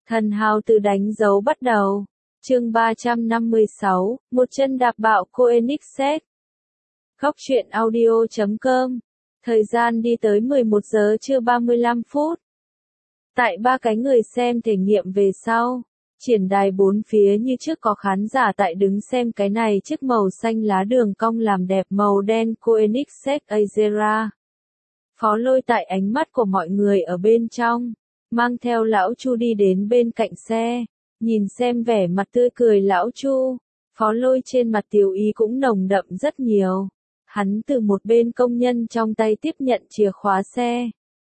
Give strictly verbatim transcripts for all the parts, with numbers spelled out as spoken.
Thần hào từ đánh dấu bắt đầu. Chương ba trăm năm mươi sáu, một chân đạp bạo Koenigsegg. Góc truyện audio chấm com. Thời gian đi tới mười một giờ trưa ba mươi lăm phút. Tại ba cái người xem thể nghiệm về sau, triển đài bốn phía như trước có khán giả tại đứng xem cái này chiếc màu xanh lá đường cong làm đẹp màu đen Koenigsegg Azera. Phó Lôi tại ánh mắt của mọi người ở bên trong, mang theo lão Chu đi đến bên cạnh xe, nhìn xem vẻ mặt tươi cười lão Chu, Phó Lôi trên mặt tiểu ý cũng nồng đậm rất nhiều. Hắn từ một bên công nhân trong tay tiếp nhận chìa khóa xe.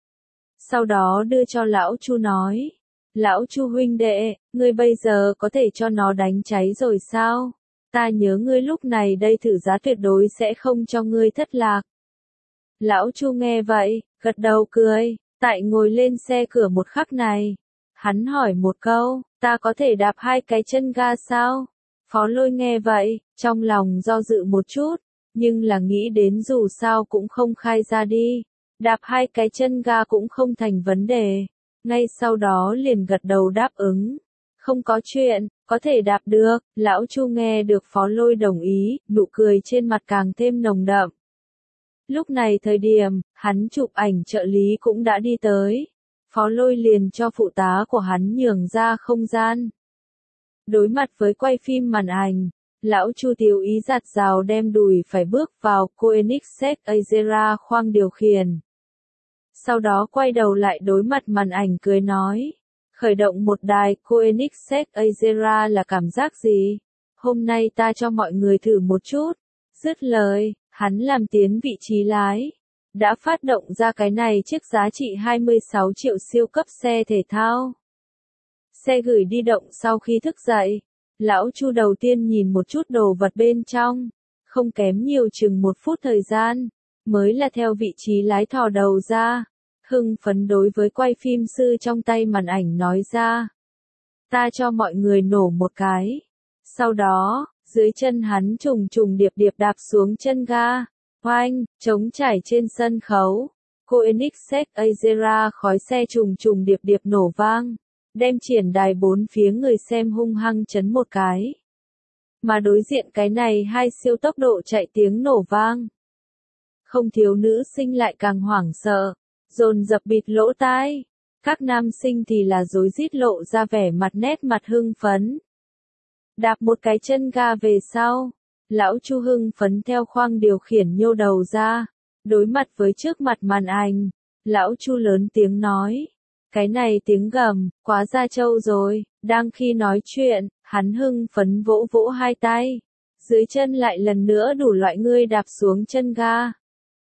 Sau đó đưa cho lão Chu nói, lão Chu huynh đệ, ngươi bây giờ có thể cho nó đánh cháy rồi sao? Ta nhớ ngươi lúc này đây thử giá tuyệt đối sẽ không cho ngươi thất lạc. Lão Chu nghe vậy, gật đầu cười, tại ngồi lên xe cửa một khắc này. Hắn hỏi một câu, ta có thể đạp hai cái chân ga sao? Phó Lôi nghe vậy, trong lòng do dự một chút, nhưng là nghĩ đến dù sao cũng không khai ra đi. Đạp hai cái chân ga cũng không thành vấn đề. Ngay sau đó liền gật đầu đáp ứng. Không có chuyện, có thể đạp được. Lão Chu nghe được Phó Lôi đồng ý, nụ cười trên mặt càng thêm nồng đậm. Lúc này thời điểm, hắn chụp ảnh trợ lý cũng đã đi tới. Phó Lôi liền cho phụ tá của hắn nhường ra không gian. Đối mặt với quay phim màn ảnh, lão Chu tiểu ý giặt rào đem đùi phải bước vào Koenigsegg Azera khoang điều khiển. Sau đó quay đầu lại đối mặt màn ảnh cười nói, khởi động một đài Koenigsegg Azera là cảm giác gì? Hôm nay ta cho mọi người thử một chút. Dứt lời, hắn làm tiến vị trí lái. Đã phát động ra cái này chiếc giá trị hai mươi sáu triệu siêu cấp xe thể thao. Xe gửi đi động sau khi thức dậy, lão Chu đầu tiên nhìn một chút đồ vật bên trong, không kém nhiều chừng một phút thời gian, mới là theo vị trí lái thò đầu ra, hưng phấn đối với quay phim sư trong tay màn ảnh nói ra. Ta cho mọi người nổ một cái. Sau đó, dưới chân hắn trùng trùng điệp điệp đạp xuống chân ga, oanh, trống trải trên sân khấu. Koenigsegg Azera khói xe trùng trùng điệp điệp nổ vang, đem triển đài bốn phía người xem hung hăng chấn một cái. Mà đối diện cái này hai siêu tốc độ chạy tiếng nổ vang. Không thiếu nữ sinh lại càng hoảng sợ, dồn dập bịt lỗ tai. Các nam sinh thì là rối rít lộ ra vẻ mặt nét mặt hưng phấn. Đạp một cái chân ga về sau, lão Chu hưng phấn theo khoang điều khiển nhô đầu ra, đối mặt với trước mặt màn ảnh, lão Chu lớn tiếng nói, cái này tiếng gầm, quá ra trâu rồi. Đang khi nói chuyện, hắn hưng phấn vỗ vỗ hai tay, dưới chân lại lần nữa đủ loại ngươi đạp xuống chân ga.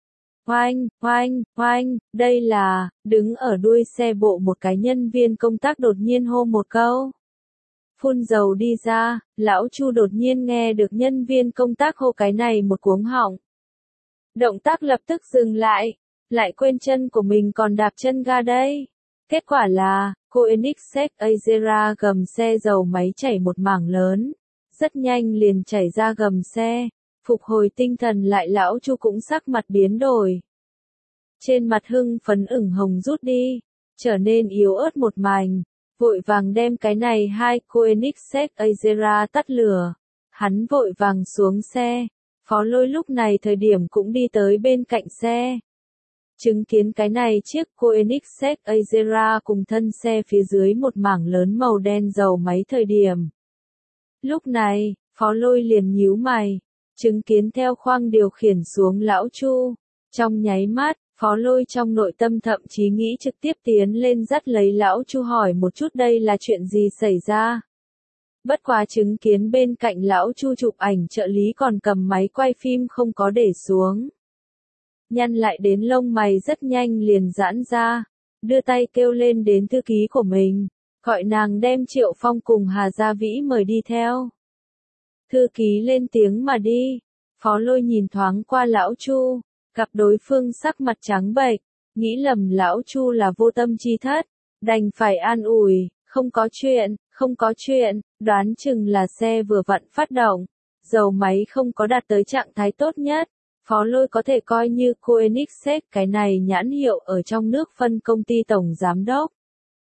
Oanh, oanh, oanh, đây là, đứng ở đuôi xe bộ một cái nhân viên công tác đột nhiên hô một câu. Phun dầu đi ra, lão Chu đột nhiên nghe được nhân viên công tác hô cái này một cuống họng. Động tác lập tức dừng lại, lại quên chân của mình còn đạp chân ga đây. Kết quả là, Koenigsegg Azera gầm xe dầu máy chảy một mảng lớn, rất nhanh liền chảy ra gầm xe, phục hồi tinh thần lại lão Chu cũng sắc mặt biến đổi. Trên mặt hưng phấn ửng hồng rút đi, trở nên yếu ớt một mảnh, vội vàng đem cái này hai Koenigsegg Azera tắt lửa. Hắn vội vàng xuống xe, Phó Lôi lúc này thời điểm cũng đi tới bên cạnh xe. Chứng kiến cái này chiếc Koenigsegg Azera cùng thân xe phía dưới một mảng lớn màu đen dầu máy thời điểm. Lúc này, Phó Lôi liền nhíu mày, chứng kiến theo khoang điều khiển xuống lão Chu. Trong nháy mắt, Phó Lôi trong nội tâm thậm chí nghĩ trực tiếp tiến lên dắt lấy lão Chu hỏi một chút đây là chuyện gì xảy ra. Bất quá chứng kiến bên cạnh lão Chu chụp ảnh trợ lý còn cầm máy quay phim không có để xuống. Nhăn lại đến lông mày rất nhanh liền giãn ra, đưa tay kêu lên đến thư ký của mình, gọi nàng đem Triệu Phong cùng Hà Gia Vĩ mời đi theo. Thư ký lên tiếng mà đi. Phó Lôi nhìn thoáng qua lão Chu, gặp đối phương sắc mặt trắng bệch, nghĩ lầm lão Chu là vô tâm chi thất, đành phải an ủi, không có chuyện, không có chuyện, đoán chừng là xe vừa vặn phát động, dầu máy không có đạt tới trạng thái tốt nhất. Phó Lôi có thể coi như Koenigsegg cái này nhãn hiệu ở trong nước phân công ty tổng giám đốc.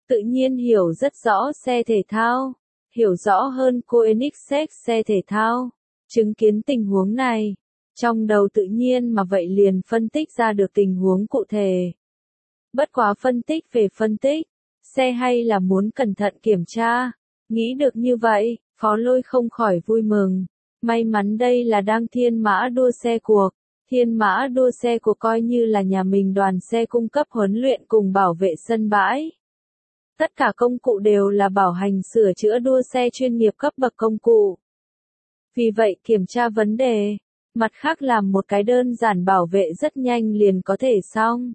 tự nhiên hiểu rất rõ xe thể thao, hiểu rõ hơn Koenigsegg xe thể thao. Chứng kiến tình huống này, trong đầu tự nhiên mà vậy liền phân tích ra được tình huống cụ thể. Bất quá phân tích về phân tích, xe hay là muốn cẩn thận kiểm tra. Nghĩ được như vậy, Phó Lôi không khỏi vui mừng. May mắn đây là đang thiên mã đua xe cuộc. Thiên mã đua xe cuộc coi như là nhà mình đoàn xe cung cấp huấn luyện cùng bảo vệ sân bãi. Tất cả công cụ đều là bảo hành sửa chữa đua xe chuyên nghiệp cấp bậc công cụ. Vì vậy kiểm tra vấn đề, mặt khác làm một cái đơn giản bảo vệ rất nhanh liền có thể xong.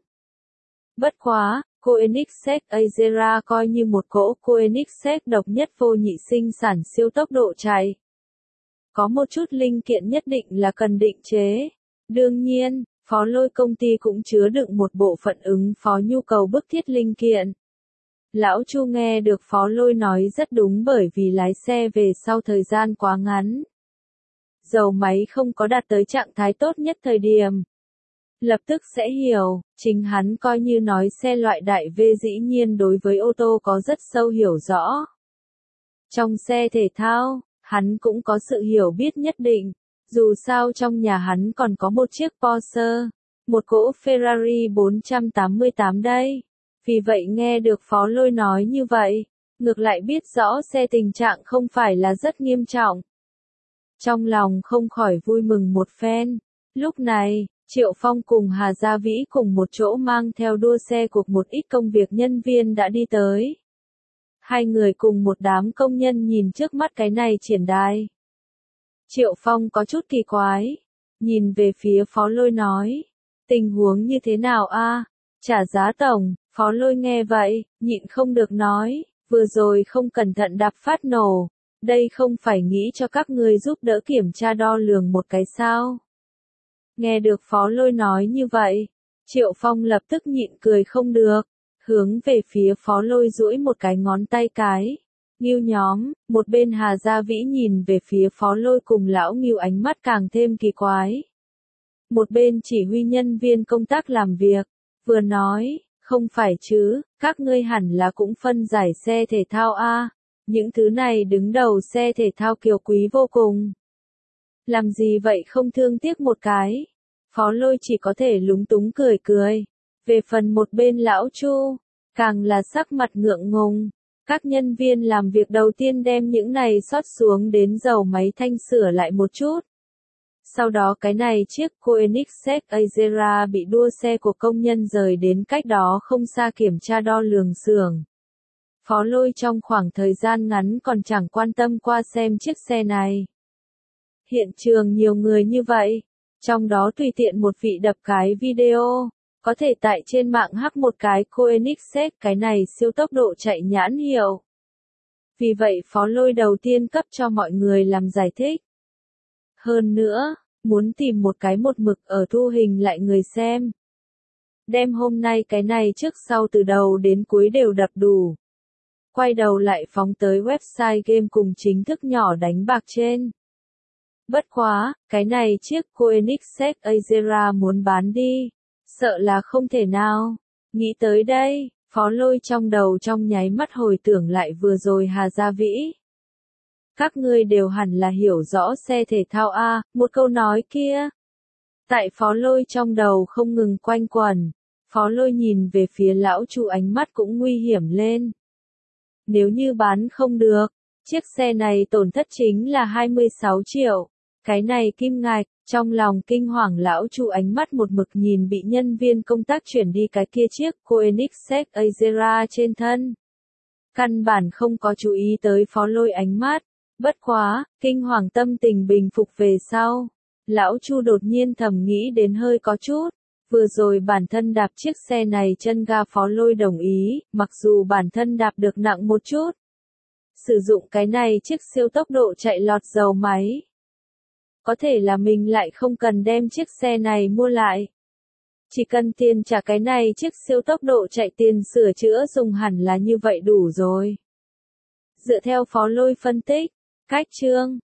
Bất quá, Koenigsegg Azera coi như một cỗ Koenigsegg độc nhất vô nhị sinh sản siêu tốc độ chạy. Có một chút linh kiện nhất định là cần định chế. Đương nhiên, Phó Lôi công ty cũng chứa đựng một bộ phận ứng phó nhu cầu bức thiết linh kiện. Lão Chu nghe được Phó Lôi nói rất đúng bởi vì lái xe về sau thời gian quá ngắn. Dầu máy không có đạt tới trạng thái tốt nhất thời điểm. Lập tức sẽ hiểu, chính hắn coi như nói xe loại đại V dĩ nhiên đối với ô tô có rất sâu hiểu rõ. Trong xe thể thao, hắn cũng có sự hiểu biết nhất định, dù sao trong nhà hắn còn có một chiếc Porsche, một cỗ Ferrari bốn trăm tám mươi tám đây. Vì vậy nghe được Phó Lôi nói như vậy, ngược lại biết rõ xe tình trạng không phải là rất nghiêm trọng. Trong lòng không khỏi vui mừng một phen. Lúc này, Triệu Phong cùng Hà Gia Vĩ cùng một chỗ mang theo đua xe cuộc một ít công việc nhân viên đã đi tới. Hai người cùng một đám công nhân nhìn trước mắt cái này triển đài. Triệu Phong có chút kỳ quái, nhìn về phía Phó Lôi nói, tình huống như thế nào a? Trả giá tổng. Phó Lôi nghe vậy, nhịn không được nói, vừa rồi không cẩn thận đạp phát nổ, đây không phải nghĩ cho các người giúp đỡ kiểm tra đo lường một cái sao. Nghe được Phó Lôi nói như vậy, Triệu Phong lập tức nhịn cười không được, hướng về phía Phó Lôi duỗi một cái ngón tay cái. Ngưu nhóm, một bên Hà Gia Vĩ nhìn về phía Phó Lôi cùng lão Ngưu ánh mắt càng thêm kỳ quái. Một bên chỉ huy nhân viên công tác làm việc, vừa nói, không phải chứ, các ngươi hẳn là cũng phân giải xe thể thao a, những thứ này đứng đầu xe thể thao kiều quý vô cùng. Làm gì vậy không thương tiếc một cái? Phó Lôi chỉ có thể lúng túng cười cười. Về phần một bên lão Chu, càng là sắc mặt ngượng ngùng. Các nhân viên làm việc đầu tiên đem những này xót xuống đến dầu máy thanh sửa lại một chút. Sau đó cái này chiếc Koenigsegg Azera bị đua xe của công nhân rời đến cách đó không xa kiểm tra đo lường xưởng. Phó Lôi trong khoảng thời gian ngắn còn chẳng quan tâm qua xem chiếc xe này. Hiện trường nhiều người như vậy, trong đó tùy tiện một vị đập cái video, có thể tại trên mạng hack một cái Koenigsegg cái này siêu tốc độ chạy nhãn hiệu. Vì vậy Phó Lôi đầu tiên cấp cho mọi người làm giải thích. Hơn nữa, muốn tìm một cái một mực ở thu hình lại người xem. Đem hôm nay cái này trước sau từ đầu đến cuối đều đập đủ. Quay đầu lại phóng tới website game cùng chính thức nhỏ đánh bạc trên. Bất quá, cái này chiếc Koenigsegg Azera muốn bán đi, sợ là không thể nào. Nghĩ tới đây, Phó Lôi trong đầu trong nháy mắt hồi tưởng lại vừa rồi Hà Gia Vĩ. Các ngươi đều hẳn là hiểu rõ xe thể thao a, một câu nói kia. Tại Phó Lôi trong đầu không ngừng quanh quẩn, Phó Lôi nhìn về phía lão Chu ánh mắt cũng nguy hiểm lên. Nếu như bán không được, chiếc xe này tổn thất chính là hai mươi sáu triệu. Cái này kim ngạch, trong lòng kinh hoàng lão Chu ánh mắt một mực nhìn bị nhân viên công tác chuyển đi cái kia chiếc Koenigsegg Azera trên thân. Căn bản không có chú ý tới Phó Lôi ánh mắt. Bất quá, kinh hoàng tâm tình bình phục về sau. Lão Chu đột nhiên thầm nghĩ đến hơi có chút. Vừa rồi bản thân đạp chiếc xe này chân ga Phó Lôi đồng ý, mặc dù bản thân đạp được nặng một chút. Sử dụng cái này chiếc siêu tốc độ chạy lọt dầu máy. Có thể là mình lại không cần đem chiếc xe này mua lại. Chỉ cần tiền trả cái này chiếc siêu tốc độ chạy tiền sửa chữa dùng hẳn là như vậy đủ rồi. Dựa theo Phó Lôi phân tích, cách chương,